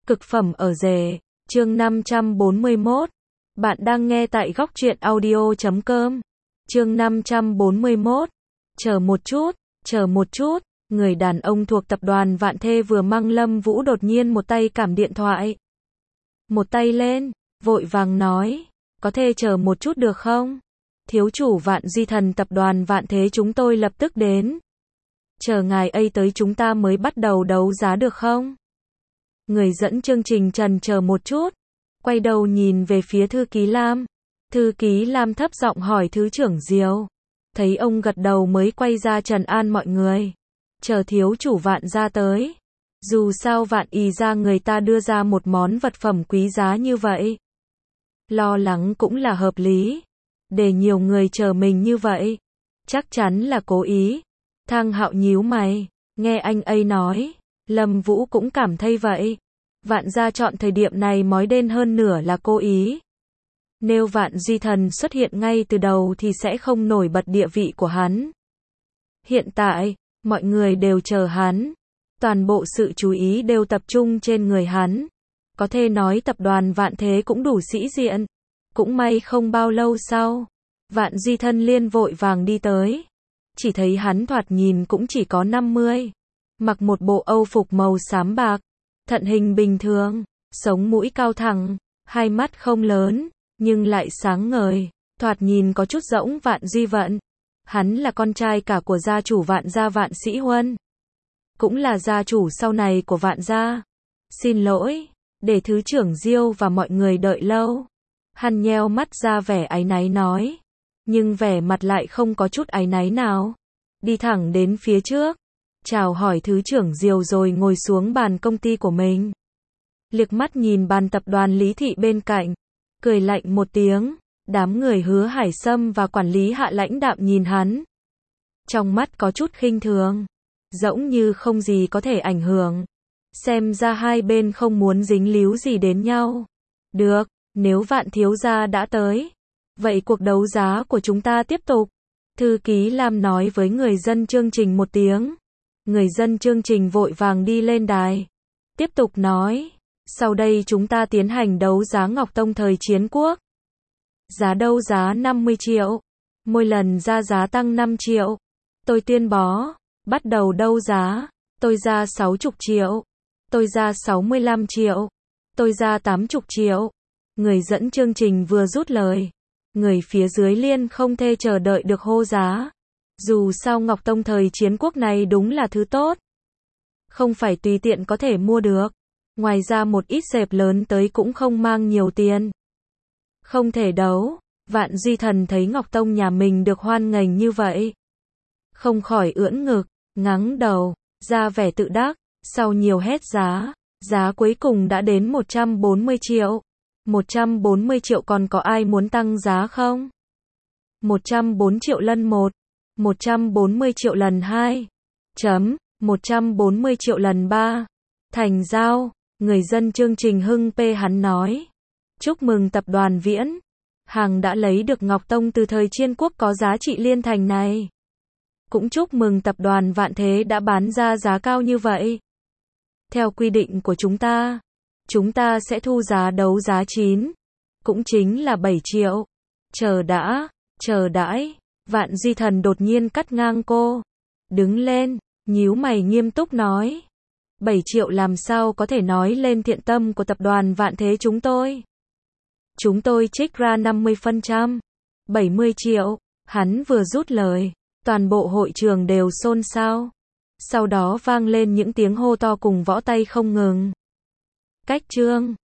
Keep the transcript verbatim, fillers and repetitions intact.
Cực phẩm ở rể, chương năm trăm bốn mươi mốt. Bạn đang nghe tại góc truyện audio chấm com. Chương năm trăm bốn mươi mốt. Chờ một chút, chờ một chút, người đàn ông thuộc tập đoàn Vạn Thê vừa mang Lâm Vũ đột nhiên một tay cảm điện thoại. Một tay lên, vội vàng nói, có thể chờ một chút được không? Thiếu chủ Vạn Di Thần tập đoàn Vạn Thế chúng tôi lập tức đến. Chờ ngài ấy tới chúng ta mới bắt đầu đấu giá được không? Người dẫn chương trình trần chờ một chút, quay đầu nhìn về phía thư ký Lam. Thư ký Lam thấp giọng hỏi thứ trưởng Diêu. Thấy ông gật đầu mới quay ra trấn an mọi người. Chờ thiếu chủ Vạn gia tới. Dù sao Vạn y gia người ta đưa ra một món vật phẩm quý giá như vậy. Lo lắng cũng là hợp lý. Để nhiều người chờ mình như vậy. Chắc chắn là cố ý. Thang Hạo nhíu mày, nghe anh ấy nói. Lâm Vũ cũng cảm thấy vậy. Vạn gia chọn thời điểm này mói đen hơn nửa là cố ý. Nếu Vạn Di Thần xuất hiện ngay từ đầu thì sẽ không nổi bật địa vị của hắn. Hiện tại, mọi người đều chờ hắn. Toàn bộ sự chú ý đều tập trung trên người hắn. Có thể nói tập đoàn Vạn Thế cũng đủ sĩ diện. Cũng may không bao lâu sau, Vạn Di Thân liên vội vàng đi tới. Chỉ thấy hắn thoạt nhìn cũng chỉ có năm mươi. Mặc một bộ âu phục màu xám bạc, thận hình bình thường, sống mũi cao thẳng, hai mắt không lớn, nhưng lại sáng ngời, thoạt nhìn có chút rỗng Vạn Di Vận. Hắn là con trai cả của gia chủ Vạn gia Vạn Sĩ Huân, cũng là gia chủ sau này của Vạn gia. Xin lỗi, để thứ trưởng Diêu và mọi người đợi lâu. Hắn nheo mắt ra vẻ áy náy nói, nhưng vẻ mặt lại không có chút áy náy nào. Đi thẳng đến phía trước, chào hỏi thứ trưởng Diêu rồi ngồi xuống bàn công ty của mình. Liếc mắt nhìn bàn tập đoàn Lý Thị bên cạnh, cười lạnh một tiếng. Đám người Hứa Hải Sâm và quản lý Hạ lãnh đạm nhìn hắn. Trong mắt có chút khinh thường, giống như không gì có thể ảnh hưởng. Xem ra hai bên không muốn dính líu gì đến nhau. Được, nếu Vạn thiếu gia đã tới, vậy cuộc đấu giá của chúng ta tiếp tục. Thư ký Lam nói với người dân chương trình một tiếng. Người dân chương trình vội vàng đi lên đài. Tiếp tục nói, sau đây chúng ta tiến hành đấu giá Ngọc Tông thời Chiến Quốc. Giá đấu giá năm mươi triệu. Mỗi lần ra giá tăng năm triệu. Tôi tuyên bố, bắt đầu đấu giá. Tôi ra sáu mươi triệu. Tôi ra sáu mươi lăm triệu. Tôi ra tám mươi triệu. Người dẫn chương trình vừa rút lời. Người phía dưới liên không thể chờ đợi được hô giá. Dù sao Ngọc Tông thời Chiến Quốc này đúng là thứ tốt. Không phải tùy tiện có thể mua được. Ngoài ra một ít sạp lớn tới cũng không mang nhiều tiền. Không thể đấu. Vạn Di Thần thấy Ngọc Tông nhà mình được hoan nghênh như vậy. Không khỏi ưỡn ngực, ngắng đầu, ra vẻ tự đắc. Sau nhiều hét giá, giá cuối cùng đã đến một trăm bốn mươi triệu. một trăm bốn mươi triệu còn có ai muốn tăng giá không? một trăm bốn mươi triệu lần một. một trăm bốn mươi triệu lần hai. Chấm. một trăm bốn mươi triệu lần ba. Thành giao. Người dân chương trình hưng phấn hắn nói. Chúc mừng tập đoàn Viễn. Hàng đã lấy được Ngọc Tông từ thời Chiến Quốc có giá trị liên thành này. Cũng chúc mừng tập đoàn Vạn Thế đã bán ra giá cao như vậy. Theo quy định của chúng ta, chúng ta sẽ thu giá đấu giá chín. Cũng chính là bảy triệu. Chờ đã, chờ đãi. Vạn Di Thần đột nhiên cắt ngang cô. Đứng lên, nhíu mày nghiêm túc nói. bảy triệu làm sao có thể nói lên thiện tâm của tập đoàn Vạn Thế chúng tôi. Chúng tôi trích ra năm mươi phần trăm. bảy mươi triệu. Hắn vừa rút lời. Toàn bộ hội trường đều xôn xao. Sau đó vang lên những tiếng hô to cùng võ tay không ngừng. Cách chương.